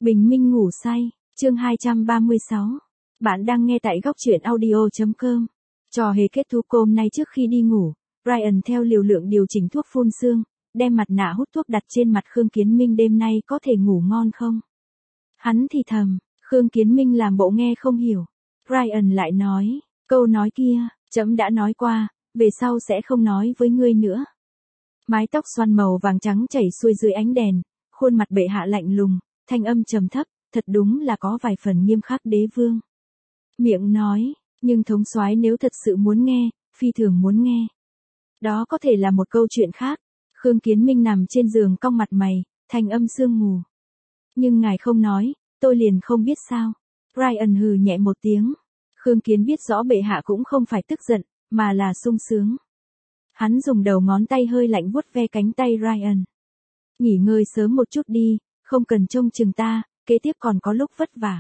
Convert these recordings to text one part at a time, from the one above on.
Bình minh ngủ say, chương 236. Bạn đang nghe tại góc truyện audio.com. Trò hề kết thúc hôm nay trước khi đi ngủ, Ryan theo liều lượng điều chỉnh thuốc phun sương, đem mặt nạ hút thuốc đặt trên mặt Khương Kiến Minh. Đêm nay có thể ngủ ngon không? Hắn thì thầm, Khương Kiến Minh làm bộ nghe không hiểu. Ryan lại nói, câu nói kia, trẫm đã nói qua, về sau sẽ không nói với ngươi nữa. Mái tóc xoăn màu vàng trắng chảy xuôi dưới ánh đèn, khuôn mặt bệ hạ lạnh lùng, thanh âm trầm thấp, thật đúng là có vài phần nghiêm khắc đế vương. Miệng nói, nhưng thống soái nếu thật sự muốn nghe, phi thường muốn nghe. Đó có thể là một câu chuyện khác. Khương Kiến Minh nằm trên giường cong mặt mày, thanh âm sương mù. Nhưng ngài không nói, tôi liền không biết sao. Ryan hừ nhẹ một tiếng. Khương Kiến biết rõ bệ hạ cũng không phải tức giận, mà là sung sướng. Hắn dùng đầu ngón tay hơi lạnh vuốt ve cánh tay Ryan. Nghỉ ngơi sớm một chút đi, không cần trông chừng ta, kế tiếp còn có lúc vất vả.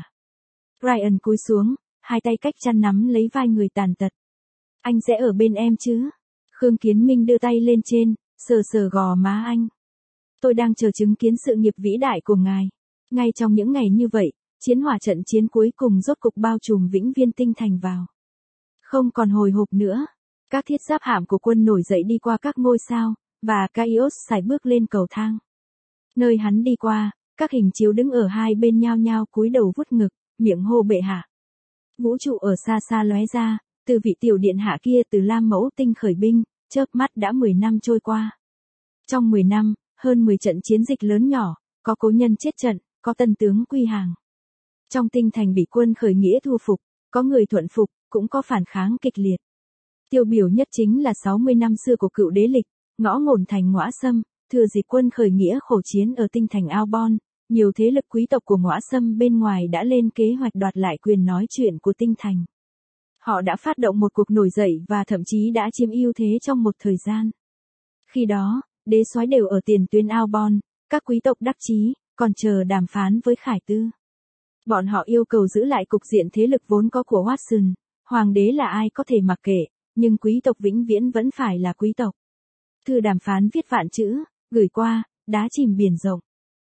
Ryan cúi xuống, hai tay cách chăn nắm lấy vai người tàn tật. Anh sẽ ở bên em chứ? Khương Kiến Minh đưa tay lên trên, sờ sờ gò má anh. Tôi đang chờ chứng kiến sự nghiệp vĩ đại của ngài. Ngay trong những ngày như vậy, chiến hỏa trận chiến cuối cùng rốt cục bao trùm Vĩnh Viên Tinh Thành vào. Không còn hồi hộp nữa. Các thiết giáp hạm của quân nổi dậy đi qua các ngôi sao, và Caius sải bước lên cầu thang. Nơi hắn đi qua, các hình chiếu đứng ở hai bên nhao nhao cúi đầu vuốt ngực, miệng hô bệ hạ. Vũ trụ ở xa xa lóe ra, từ vị tiểu điện hạ kia từ Lam Mẫu Tinh khởi binh, chớp mắt đã 10 năm trôi qua. Trong 10 năm, hơn 10 trận chiến dịch lớn nhỏ, có cố nhân chết trận, có tân tướng quy hàng. Trong tinh thành bị quân khởi nghĩa thu phục, có người thuận phục, cũng có phản kháng kịch liệt. Tiêu biểu nhất chính là 60 năm xưa của cựu đế lịch, ngõ ngổn thành Ngõa Xâm, thừa dịp quân khởi nghĩa khổ chiến ở tinh thành Albon, nhiều thế lực quý tộc của Ngõa Xâm bên ngoài đã lên kế hoạch đoạt lại quyền nói chuyện của tinh thành. Họ đã phát động một cuộc nổi dậy và thậm chí đã chiếm ưu thế trong một thời gian. Khi đó, đế soái đều ở tiền tuyến Albon, các quý tộc đắc chí, còn chờ đàm phán với Khải Tư. Bọn họ yêu cầu giữ lại cục diện thế lực vốn có của Watson, hoàng đế là ai có thể mặc kệ, nhưng quý tộc vĩnh viễn vẫn phải là quý tộc. Thư đàm phán viết vạn chữ, gửi qua, đá chìm biển rộng.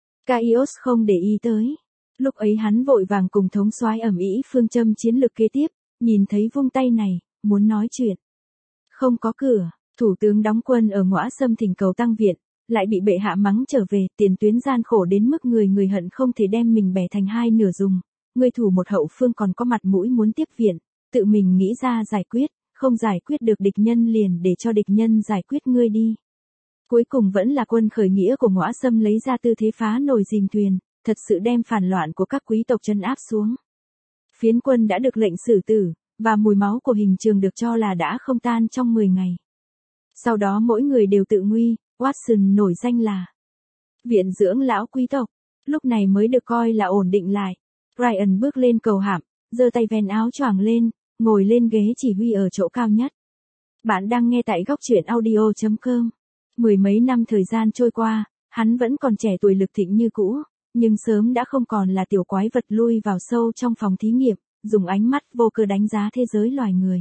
Caius không để ý tới. Lúc ấy hắn vội vàng cùng thống soái ầm ĩ phương châm chiến lược kế tiếp, nhìn thấy vung tay này, muốn nói chuyện. Không có cửa, thủ tướng đóng quân ở Ngõa Xâm thỉnh cầu tăng viện, lại bị bệ hạ mắng trở về, tiền tuyến gian khổ đến mức người hận không thể đem mình bẻ thành hai nửa dùng. Người thủ một hậu phương còn có mặt mũi muốn tiếp viện, tự mình nghĩ ra giải quyết, không giải quyết được địch nhân liền để cho địch nhân giải quyết ngươi đi. Cuối cùng vẫn là quân khởi nghĩa của Ngõa Xâm lấy ra tư thế phá nồi dìm thuyền, thật sự đem phản loạn của các quý tộc trấn áp xuống. Phiến quân đã được lệnh xử tử, và mùi máu của hình trường được cho là đã không tan trong 10 ngày. Sau đó mỗi người đều tự nguy, Watson nổi danh là viện dưỡng lão quý tộc, lúc này mới được coi là ổn định lại. Ryan bước lên cầu hạm, giơ tay vén áo choàng lên, ngồi lên ghế chỉ huy ở chỗ cao nhất. Bạn đang nghe tại góc truyện audio.com. 10 mấy năm thời gian trôi qua, hắn vẫn còn trẻ tuổi lực thịnh như cũ, nhưng sớm đã không còn là tiểu quái vật lui vào sâu trong phòng thí nghiệm, dùng ánh mắt vô cơ đánh giá thế giới loài người.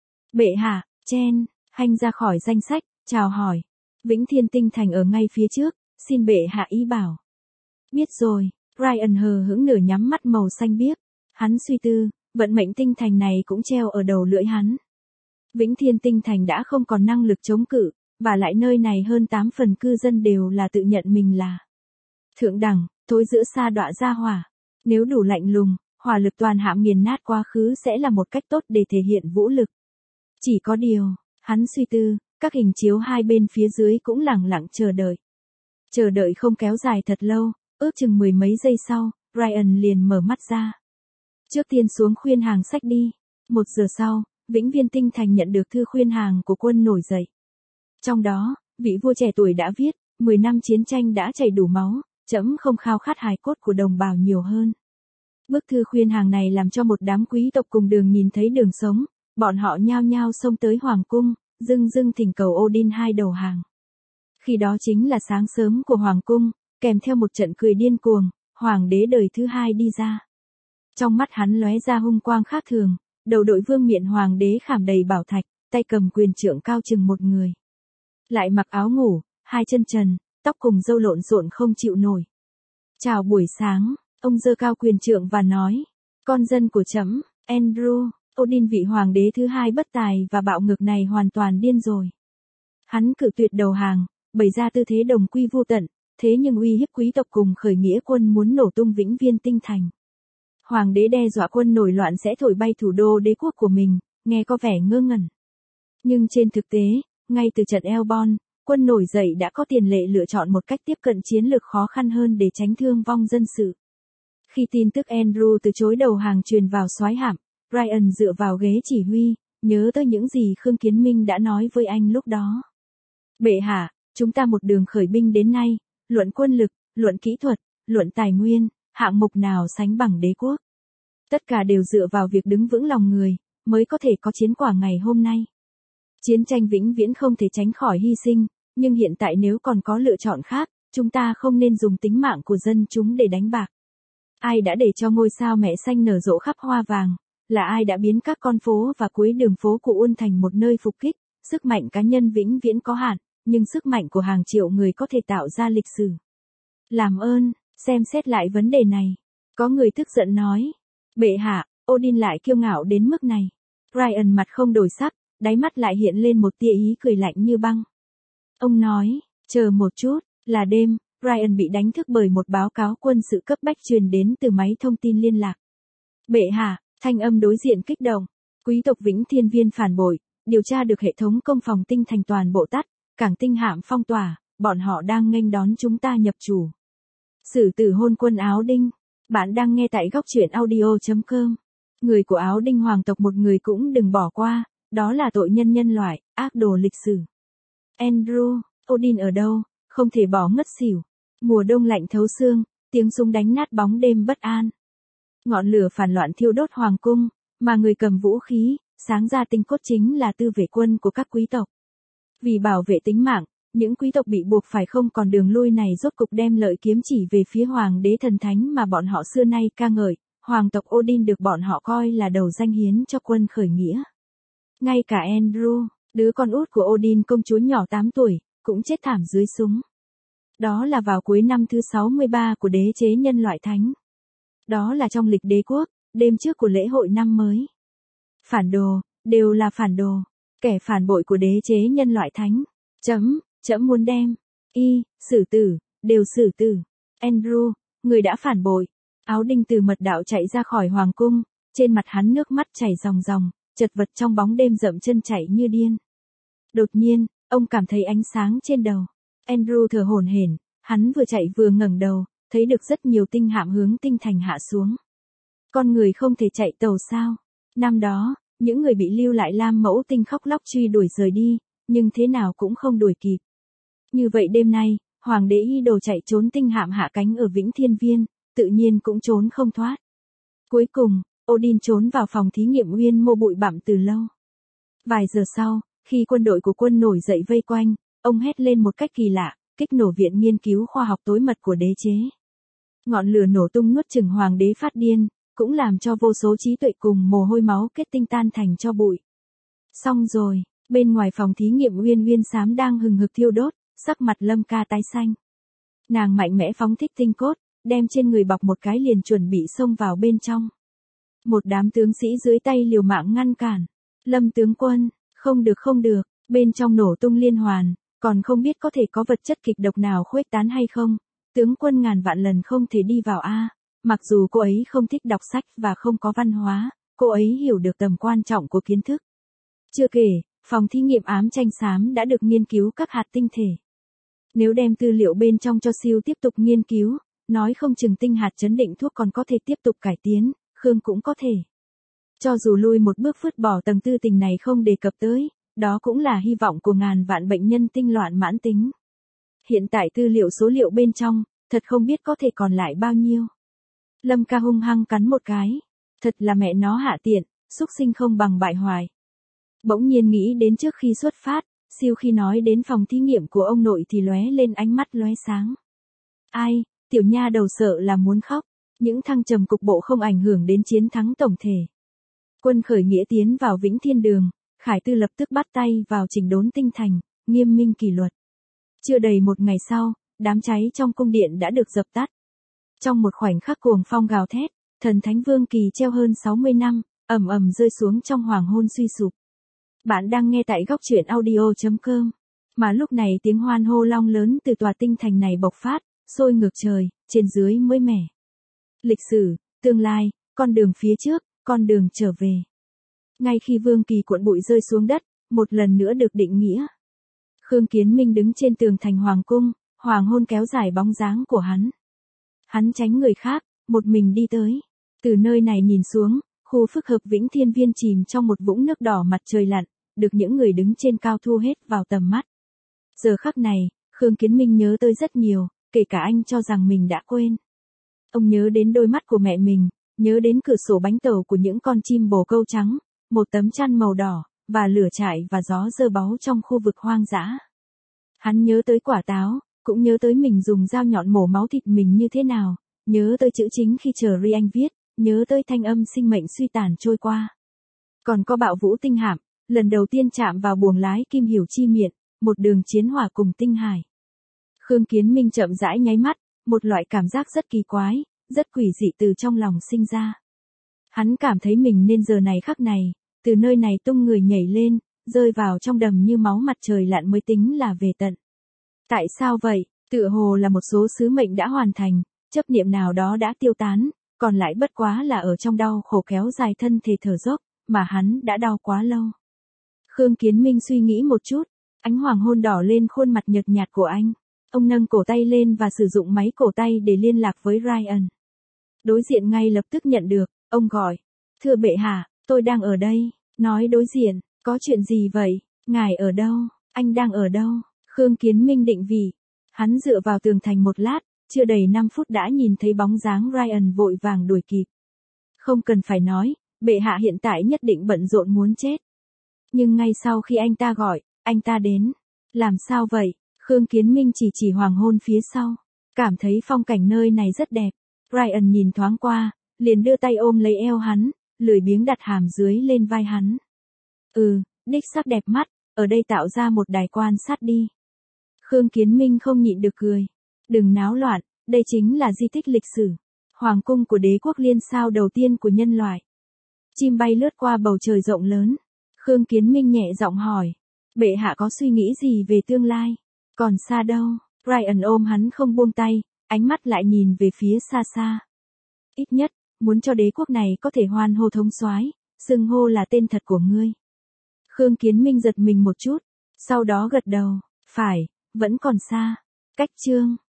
Bệ hạ, Chen, Hanh ra khỏi danh sách, chào hỏi. Vĩnh Thiên Tinh Thành ở ngay phía trước, xin bệ hạ ý bảo. Biết rồi, Ryan hờ hững nửa nhắm mắt màu xanh biếc. Hắn suy tư, vận mệnh tinh thành này cũng treo ở đầu lưỡi hắn. Vĩnh Thiên Tinh Thành đã không còn năng lực chống cự, và lại nơi này hơn 8 phần cư dân đều là tự nhận mình là thượng đẳng, thối giữa sa đọa ra hỏa. Nếu đủ lạnh lùng, hỏa lực toàn hạm nghiền nát quá khứ sẽ là một cách tốt để thể hiện vũ lực. Chỉ có điều, hắn suy tư, các hình chiếu hai bên phía dưới cũng lẳng lặng chờ đợi. Chờ đợi không kéo dài thật lâu, ước chừng 10 mấy giây sau, Ryan liền mở mắt ra. Trước tiên xuống khuyên hàng sách đi. 1 giờ sau, Vĩnh Viên Tinh Thành nhận được thư khuyên hàng của quân nổi dậy. Trong đó, vị vua trẻ tuổi đã viết, 10 năm chiến tranh đã chảy đủ máu, trẫm không khao khát hài cốt của đồng bào nhiều hơn. Bức thư khuyên hàng này làm cho một đám quý tộc cùng đường nhìn thấy đường sống, bọn họ nhao nhao xông tới hoàng cung, dưng thỉnh cầu Odin hai đầu hàng. Khi đó chính là sáng sớm của hoàng cung, kèm theo một trận cười điên cuồng, hoàng đế đời thứ hai đi ra. Trong mắt hắn lóe ra hung quang khác thường, đầu đội vương miện hoàng đế khảm đầy bảo thạch, tay cầm quyền trượng cao chừng một người. Lại mặc áo ngủ, hai chân trần, tóc cùng râu lộn xộn không chịu nổi. Chào buổi sáng, Ông giơ cao quyền trượng và nói, con dân của trẫm, Andrew, Odin vị hoàng đế thứ hai bất tài và bạo ngược này hoàn toàn điên rồi. Hắn cự tuyệt đầu hàng, bày ra tư thế đồng quy vu tận, thế nhưng uy hiếp quý tộc cùng khởi nghĩa quân muốn nổ tung Vĩnh Viên Tinh Thành. Hoàng đế đe dọa quân nổi loạn sẽ thổi bay thủ đô đế quốc của mình, nghe có vẻ ngơ ngẩn. Nhưng trên thực tế, ngay từ trận Elbon, quân nổi dậy đã có tiền lệ lựa chọn một cách tiếp cận chiến lược khó khăn hơn để tránh thương vong dân sự. Khi tin tức Andrew từ chối đầu hàng truyền vào soái hạm, Brian dựa vào ghế chỉ huy, nhớ tới những gì Khương Kiến Minh đã nói với anh lúc đó. Bệ hạ, chúng ta một đường khởi binh đến nay, luận quân lực, luận kỹ thuật, luận tài nguyên, hạng mục nào sánh bằng đế quốc. Tất cả đều dựa vào việc đứng vững lòng người, mới có thể có chiến quả ngày hôm nay. Chiến tranh vĩnh viễn không thể tránh khỏi hy sinh, nhưng hiện tại nếu còn có lựa chọn khác, chúng ta không nên dùng tính mạng của dân chúng để đánh bạc. Ai đã để cho ngôi sao mẹ xanh nở rộ khắp hoa vàng? Là ai đã biến các con phố và cuối đường phố của Uôn thành một nơi phục kích? Sức mạnh cá nhân vĩnh viễn có hạn, nhưng sức mạnh của hàng triệu người có thể tạo ra lịch sử. Làm ơn, xem xét lại vấn đề này. Có người tức giận nói. Bệ hạ, Odin lại kiêu ngạo đến mức này. Brian mặt không đổi sắc, đáy mắt lại hiện lên một tia ý cười lạnh như băng. Ông nói, chờ một chút, là đêm, Brian bị đánh thức bởi một báo cáo quân sự cấp bách truyền đến từ máy thông tin liên lạc. Bệ hạ, thanh âm đối diện kích động. Quý tộc Vĩnh Thiên Viên phản bội, điều tra được hệ thống công phòng tinh thành toàn bộ tắt, cảng tinh hạm phong tỏa, bọn họ đang nghênh đón chúng ta nhập chủ. Sử tử hôn quân áo đinh. Bạn đang nghe tại góc truyện audio.com. Người của áo đinh hoàng tộc một người cũng đừng bỏ qua, đó là tội nhân nhân loại, ác đồ lịch sử. Andrew, Odin ở đâu, không thể bỏ ngất xỉu. Mùa đông lạnh thấu xương, tiếng súng đánh nát bóng đêm bất an. Ngọn lửa phản loạn thiêu đốt hoàng cung, mà người cầm vũ khí, sáng ra tinh cốt chính là tư vệ quân của các quý tộc. Vì bảo vệ tính mạng, những quý tộc bị buộc phải không còn đường lui này rốt cục đem lợi kiếm chỉ về phía hoàng đế thần thánh mà bọn họ xưa nay ca ngợi, hoàng tộc Odin được bọn họ coi là đầu danh hiến cho quân khởi nghĩa. Ngay cả Andrew, đứa con út của Odin công chúa nhỏ 8 tuổi, cũng chết thảm dưới súng. Đó là vào cuối năm thứ 63 của đế chế nhân loại thánh. Đó là trong lịch đế quốc, đêm trước của lễ hội năm mới. Phản đồ, đều là phản đồ, kẻ phản bội của đế chế nhân loại thánh. Trẫm muốn đem, xử tử, đều xử tử. Andrew, người đã phản bội. Áo đinh từ mật đạo chạy ra khỏi hoàng cung, trên mặt hắn nước mắt chảy ròng ròng, chật vật trong bóng đêm dậm chân chạy như điên. Đột nhiên, ông cảm thấy ánh sáng trên đầu. Andrew thở hổn hển, hắn vừa chạy vừa ngẩng đầu, thấy được rất nhiều tinh hạm hướng tinh thành hạ xuống. Con người không thể chạy tàu sao? Năm đó, những người bị lưu lại Lam Mẫu Tinh khóc lóc truy đuổi rời đi, nhưng thế nào cũng không đuổi kịp. Như vậy đêm nay, hoàng đế y đồ chạy trốn tinh hạm hạ cánh ở Vĩnh Thiên Viên, tự nhiên cũng trốn không thoát. Cuối cùng, Odin trốn vào phòng thí nghiệm Uyên Mô bụi bặm từ lâu. Vài giờ sau, khi quân đội của quân nổi dậy vây quanh, ông hét lên một cách kỳ lạ, kích nổ viện nghiên cứu khoa học tối mật của đế chế. Ngọn lửa nổ tung nuốt chửng hoàng đế phát điên, cũng làm cho vô số trí tuệ cùng mồ hôi máu kết tinh tan thành cho bụi. Xong rồi, bên ngoài phòng thí nghiệm Uyên xám đang hừng hực thiêu đốt, sắc mặt Lâm Ca tái xanh. Nàng mạnh mẽ phóng thích tinh cốt, đem trên người bọc một cái liền chuẩn bị xông vào bên trong. Một đám tướng sĩ dưới tay liều mạng ngăn cản. Lâm tướng quân, không được, bên trong nổ tung liên hoàn, còn không biết có thể có vật chất kịch độc nào khuếch tán hay không. Tướng quân ngàn vạn lần không thể đi vào a. Mặc dù cô ấy không thích đọc sách và không có văn hóa, cô ấy hiểu được tầm quan trọng của kiến thức. Chưa kể, phòng thí nghiệm ám tranh xám đã được nghiên cứu các hạt tinh thể. Nếu đem tư liệu bên trong cho siêu tiếp tục nghiên cứu, nói không chừng tinh hạt chấn định thuốc còn có thể tiếp tục cải tiến, Khương cũng có thể. Cho dù lui một bước vứt bỏ tầng tư tình này không đề cập tới, đó cũng là hy vọng của ngàn vạn bệnh nhân tinh loạn mãn tính. Hiện tại tư liệu số liệu bên trong, thật không biết có thể còn lại bao nhiêu. Lâm Ca hung hăng cắn một cái. Thật là mẹ nó hạ tiện, xúc sinh không bằng bại hoại. Bỗng nhiên nghĩ đến trước khi xuất phát, siêu khi nói đến phòng thí nghiệm của ông nội thì lóe lên ánh mắt lóe sáng. Ai, tiểu nha đầu sợ là muốn khóc, những thăng trầm cục bộ không ảnh hưởng đến chiến thắng tổng thể. Quân khởi nghĩa tiến vào Vĩnh Thiên Đường, Khải Tư lập tức bắt tay vào chỉnh đốn tinh thành, nghiêm minh kỷ luật. Chưa đầy một ngày sau, đám cháy trong cung điện đã được dập tắt. Trong một khoảnh khắc cuồng phong gào thét, thần thánh Vương Kỳ treo hơn 60 năm, ầm ầm rơi xuống trong hoàng hôn suy sụp. Bạn đang nghe tại góc truyện audio.com. Mà lúc này tiếng hoan hô long lớn từ tòa tinh thành này bộc phát, sôi ngược trời, trên dưới mới mẻ. Lịch sử, tương lai, con đường phía trước, con đường trở về. Ngay khi Vương Kỳ cuộn bụi rơi xuống đất, một lần nữa được định nghĩa. Khương Kiến Minh đứng trên tường thành hoàng cung, hoàng hôn kéo dài bóng dáng của hắn. Hắn tránh người khác, một mình đi tới. Từ nơi này nhìn xuống, khu phức hợp Vĩnh Thiên Viên chìm trong một vũng nước đỏ mặt trời lặn, được những người đứng trên cao thu hết vào tầm mắt. Giờ khắc này, Khương Kiến Minh nhớ tới rất nhiều, kể cả anh cho rằng mình đã quên. Ông nhớ đến đôi mắt của mẹ mình, nhớ đến cửa sổ bánh tàu của những con chim bồ câu trắng, một tấm chăn màu đỏ, và lửa trại và gió dơ báu trong khu vực hoang dã. Hắn nhớ tới quả táo, cũng nhớ tới mình dùng dao nhọn mổ máu thịt mình như thế nào, nhớ tới chữ chính khi chờ Ri Anh viết, nhớ tới thanh âm sinh mệnh suy tàn trôi qua. Còn có bạo vũ tinh hạm, lần đầu tiên chạm vào buồng lái Kim Hiểu Chi miệng, một đường chiến hỏa cùng tinh hải. Khương Kiến Minh chậm rãi nháy mắt, một loại cảm giác rất kỳ quái, rất quỷ dị từ trong lòng sinh ra. Hắn cảm thấy mình nên giờ này khắc này, từ nơi này tung người nhảy lên, rơi vào trong đầm như máu mặt trời lặn mới tính là về tận. Tại sao vậy? Tựa hồ là một số sứ mệnh đã hoàn thành, chấp niệm nào đó đã tiêu tán, còn lại bất quá là ở trong đau khổ kéo dài thân thể thở dốc, mà hắn đã đau quá lâu. Khương Kiến Minh suy nghĩ một chút, ánh hoàng hôn đỏ lên khuôn mặt nhợt nhạt của anh. Ông nâng cổ tay lên và sử dụng máy cổ tay để liên lạc với Ryan. Đối diện ngay lập tức nhận được, ông gọi. Thưa bệ hạ, tôi đang ở đây. Nói đối diện, có chuyện gì vậy? Ngài ở đâu? Anh đang ở đâu? Khương Kiến Minh định vị. Hắn dựa vào tường thành một lát, chưa đầy 5 phút đã nhìn thấy bóng dáng Ryan vội vàng đuổi kịp. Không cần phải nói, bệ hạ hiện tại nhất định bận rộn muốn chết. Nhưng ngay sau khi anh ta gọi, anh ta đến. Làm sao vậy? Khương Kiến Minh chỉ hoàng hôn phía sau. Cảm thấy phong cảnh nơi này rất đẹp. Ryan nhìn thoáng qua, liền đưa tay ôm lấy eo hắn, lười biếng đặt hàm dưới lên vai hắn. Đích xác đẹp mắt, ở đây tạo ra một đài quan sát đi. Khương Kiến Minh không nhịn được cười. Đừng náo loạn, đây chính là di tích lịch sử. Hoàng cung của đế quốc liên sao đầu tiên của nhân loại. Chim bay lướt qua bầu trời rộng lớn. Khương Kiến Minh nhẹ giọng hỏi. Bệ hạ có suy nghĩ gì về tương lai? Còn xa đâu? Ryan ôm hắn không buông tay, ánh mắt lại nhìn về phía xa xa. Ít nhất, muốn cho đế quốc này có thể hoan hô thống soái, xưng hô là tên thật của ngươi. Khương Kiến Minh giật mình một chút, sau đó gật đầu. Phải, vẫn còn xa. Cách chương